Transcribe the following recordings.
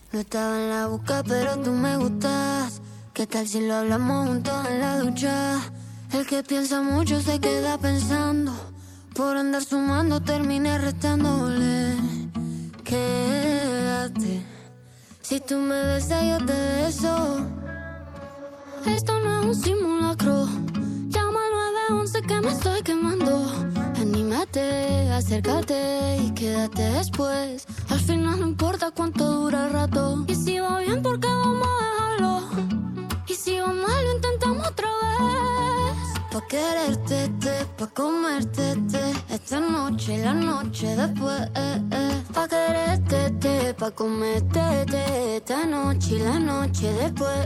No estaba en la busca, pero tú me gustas. ¿Qué tal si lo hablamos juntos en la ducha? El que piensa mucho se queda pensando. Por andar sumando terminé restándole. Quédate. Si tú me besas yo te beso. Esto no es un simulacro. Llama al 911 que me estoy quemando. Anímate, acércate y quédate después. Al final no importa cuánto dura el rato. Y si va bien, ¿por qué vamos a dejarlo? Y si va mal, lo intentamos otra vez. Pa' quererte, pa' comerte, esta noche y la noche después. Pa' quererte, pa' comerte, esta noche y la noche después.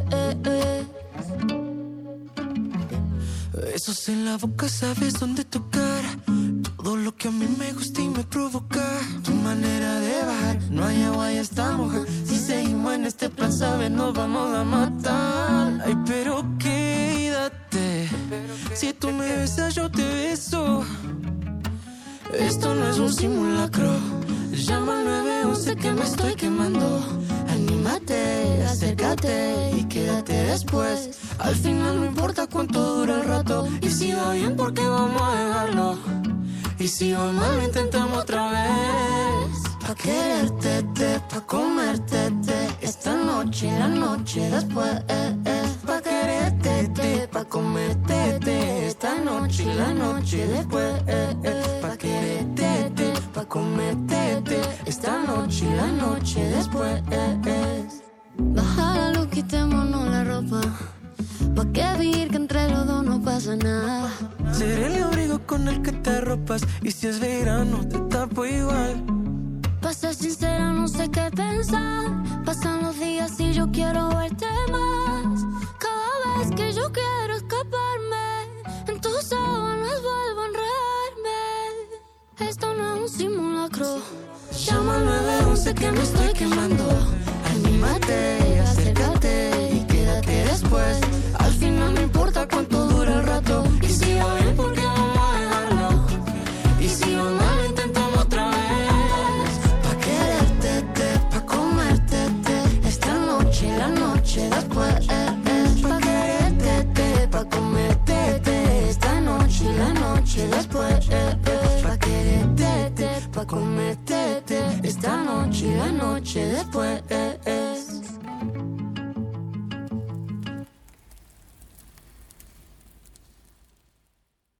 Besos en la boca, sabes dónde tocar. Todo lo que a mí me gusta y me provoca. Tu manera de bajar, no hay agua y está mojada. Si seguimos en este plan, sabes, nos vamos a matar. Ay, pero quédate. Si tú me besas, yo te beso. Esto no es un simulacro. Llama al 911 que me estoy quemando. Anímate, acércate y quédate después. Al final no importa cuánto dura el rato. Y si va bien, ¿por qué vamos a dejarlo? Y si va mal, lo intentamos otra vez. Pa' quererte, pa' comerte, esta noche y la noche después. Pa' quererte, pa' comerte, esta noche y la noche después. Pa' quererte, pa' comerte, esta noche y la noche después. Baja la luz, quitémonos la ropa. Pa' que vivir que entre los dos no pasa nada. Seré el abrigo con el que te arropas. Y si es verano, te tapo igual. Pa' ser sincera, no sé qué pensar. Pasan los días y yo quiero verte más. Cada vez que yo quiero escaparme, en tus sábanas vuelvo a enredarme. Esto no es un simulacro. Llama al 911 que me estoy quemando. Anímate, acércate y quédate después. Al final no importa cuánto dura el rato. Y si va bien, ¿por qué vamos a dejarlo? Y si va mal, lo intentamos otra vez. Pa' quererte, pa' comerte, esta noche y la noche después. Pa' quererte, pa' comerte, esta noche y la noche después. Pa' quererte, pa' comerte, esta noche y la noche después.